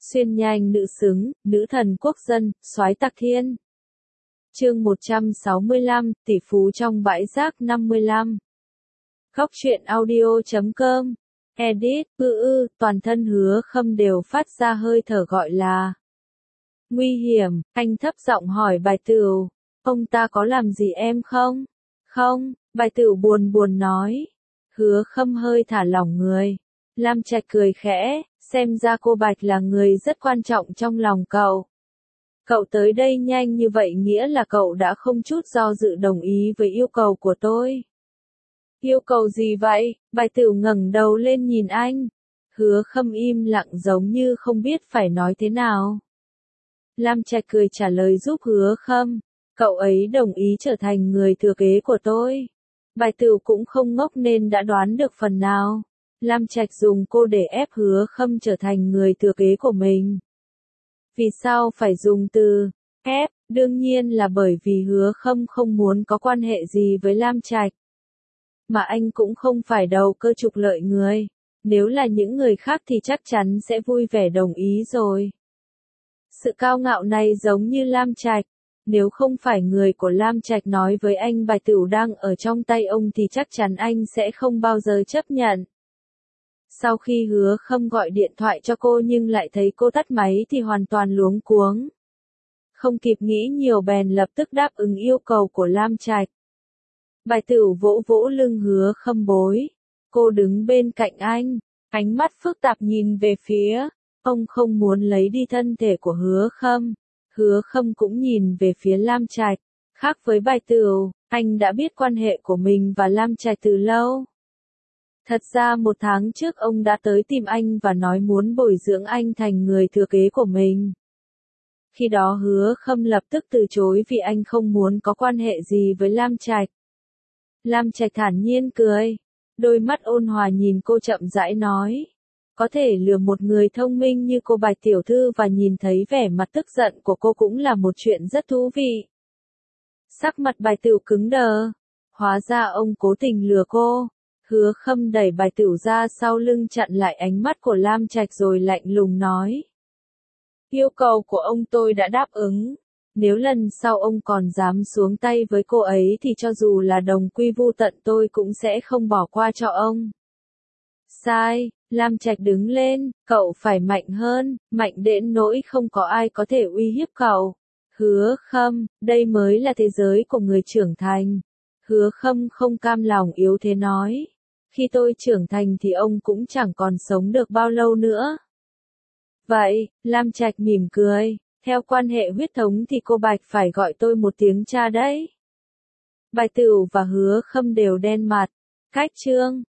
Xuyên nhanh nữ xứng, nữ thần quốc dân, soái tạc thiên. Chương 165, tỷ phú trong bãi rác 55. Góc truyện audio.com. Edit, toàn thân Hứa Khâm đều phát ra hơi thở gọi là nguy hiểm. Anh thấp giọng hỏi Bài Tửu, ông ta có làm gì em không? Không, Bài Tửu buồn buồn nói. Hứa Khâm hơi thả lỏng người. Lam Trạch cười khẽ, xem ra cô Bạch là người rất quan trọng trong lòng cậu. Cậu tới đây nhanh như vậy nghĩa là cậu đã không chút do dự đồng ý với yêu cầu của tôi. Yêu cầu gì vậy? Bài Tửu ngẩng đầu lên nhìn anh. Hứa Khâm im lặng giống như không biết phải nói thế nào. Lam Trạch cười trả lời giúp Hứa Khâm. Cậu ấy đồng ý trở thành người thừa kế của tôi. Bài Tửu cũng không ngốc nên đã đoán được phần nào. Lam Trạch dùng cô để ép Hứa Khâm trở thành người thừa kế của mình. Vì sao phải dùng từ ép? Đương nhiên là bởi vì Hứa Khâm không muốn có quan hệ gì với Lam Trạch. Mà anh cũng không phải đầu cơ trục lợi người. Nếu là những người khác thì chắc chắn sẽ vui vẻ đồng ý rồi. Sự cao ngạo này giống như Lam Trạch. Nếu không phải người của Lam Trạch nói với anh Bài Tửu đang ở trong tay ông thì chắc chắn anh sẽ không bao giờ chấp nhận. Sau khi Hứa Khâm gọi điện thoại cho cô nhưng lại thấy cô tắt máy thì hoàn toàn luống cuống. Không kịp nghĩ nhiều bèn lập tức đáp ứng yêu cầu của Lam Trạch. Bài Tửu vỗ vỗ lưng Hứa Khâm bối. Cô đứng bên cạnh anh, ánh mắt phức tạp nhìn về phía. Ông không muốn lấy đi thân thể của Hứa Khâm. Hứa Khâm cũng nhìn về phía Lam Trạch. Khác với Bài Tửu, anh đã biết quan hệ của mình và Lam Trạch từ lâu. Thật ra 1 tháng trước ông đã tới tìm anh và nói muốn bồi dưỡng anh thành người thừa kế của mình. Khi đó Hứa Khâm lập tức từ chối vì anh không muốn có quan hệ gì với Lam Trạch. Lam Trạch thản nhiên cười. Đôi mắt ôn hòa nhìn cô chậm rãi nói. Có thể lừa một người thông minh như cô Bạch tiểu thư và nhìn thấy vẻ mặt tức giận của cô cũng là một chuyện rất thú vị. Sắc mặt Bài Tửu cứng đờ. Hóa ra ông cố tình lừa cô. Hứa Khâm đẩy Bài Tửu ra sau lưng chặn lại ánh mắt của Lam Trạch rồi lạnh lùng nói. Yêu cầu của ông tôi đã đáp ứng. Nếu lần sau ông còn dám xuống tay với cô ấy thì cho dù là đồng quy vu tận tôi cũng sẽ không bỏ qua cho ông. Sai, Lam Trạch đứng lên, cậu phải mạnh hơn, mạnh đến nỗi không có ai có thể uy hiếp cậu. Hứa Khâm, đây mới là thế giới của người trưởng thành. Hứa Khâm không cam lòng yếu thế nói. Khi tôi trưởng thành thì ông cũng chẳng còn sống được bao lâu nữa. Vậy, Lam Trạch mỉm cười, theo quan hệ huyết thống thì cô Bạch phải gọi tôi một tiếng cha đấy. Bài Tửu và Hứa Khâm đều đen mặt. Cách chương